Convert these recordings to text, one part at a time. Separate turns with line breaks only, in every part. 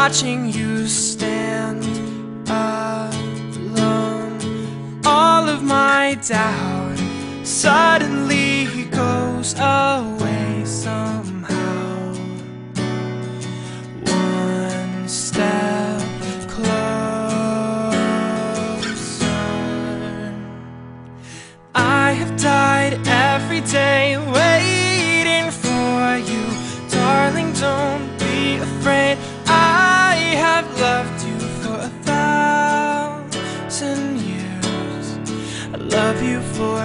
watching you stand alone. All of my doubt suddenly goes away somehow. One step closer. I have died every day waiting for you. Darling, don't be afraid. I have loved you for 1,000 years. I love you for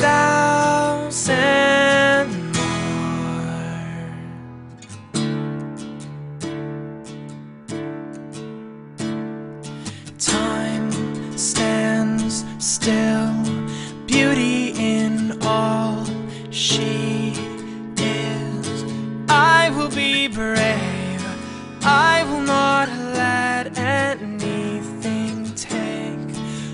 1,000 more. Time stands still, beauty in all she is. I will be brave, I will not let anything take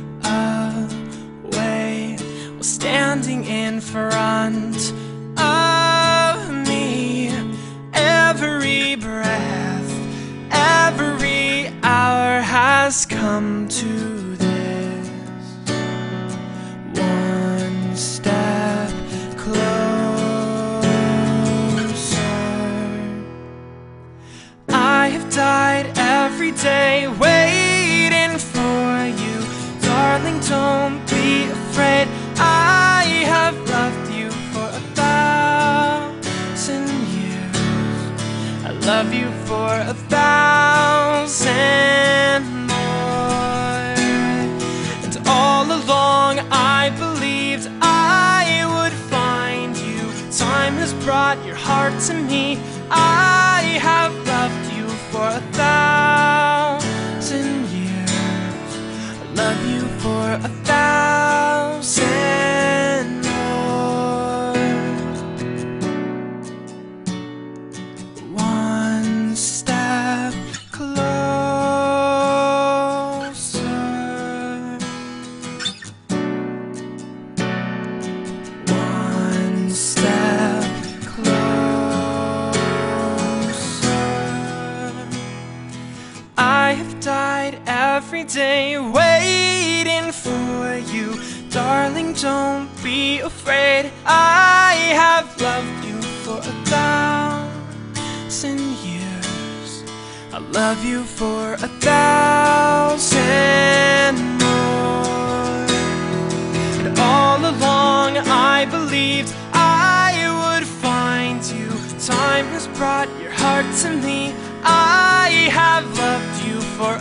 away. While standing in front of me, every breath, every hour has come to this. One step closer. I have died every day waiting for you. Darling, don't be afraid. I have loved you for 1,000 years. I love you for 1,000 more. And all along I believed I would find you. Time has brought your heart to me. I have loved you for 1,000 years. I love you for 1,000 more. One step closer. One step closer. I have died every day waiting for you. Darling, don't be afraid. I have loved you for 1,000 years. I love you for 1,000 more. And all along I believed I would find you. Time has brought your heart to me. I have loved you for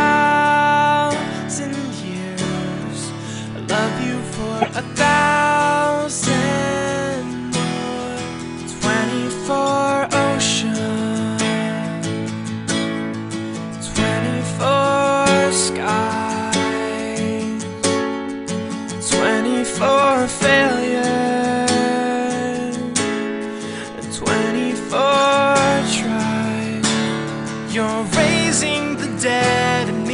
1,000 years. I love you for 1,000 more. 24 oceans, 24 skies, 24 failures, 24 tries. You're raising the dead and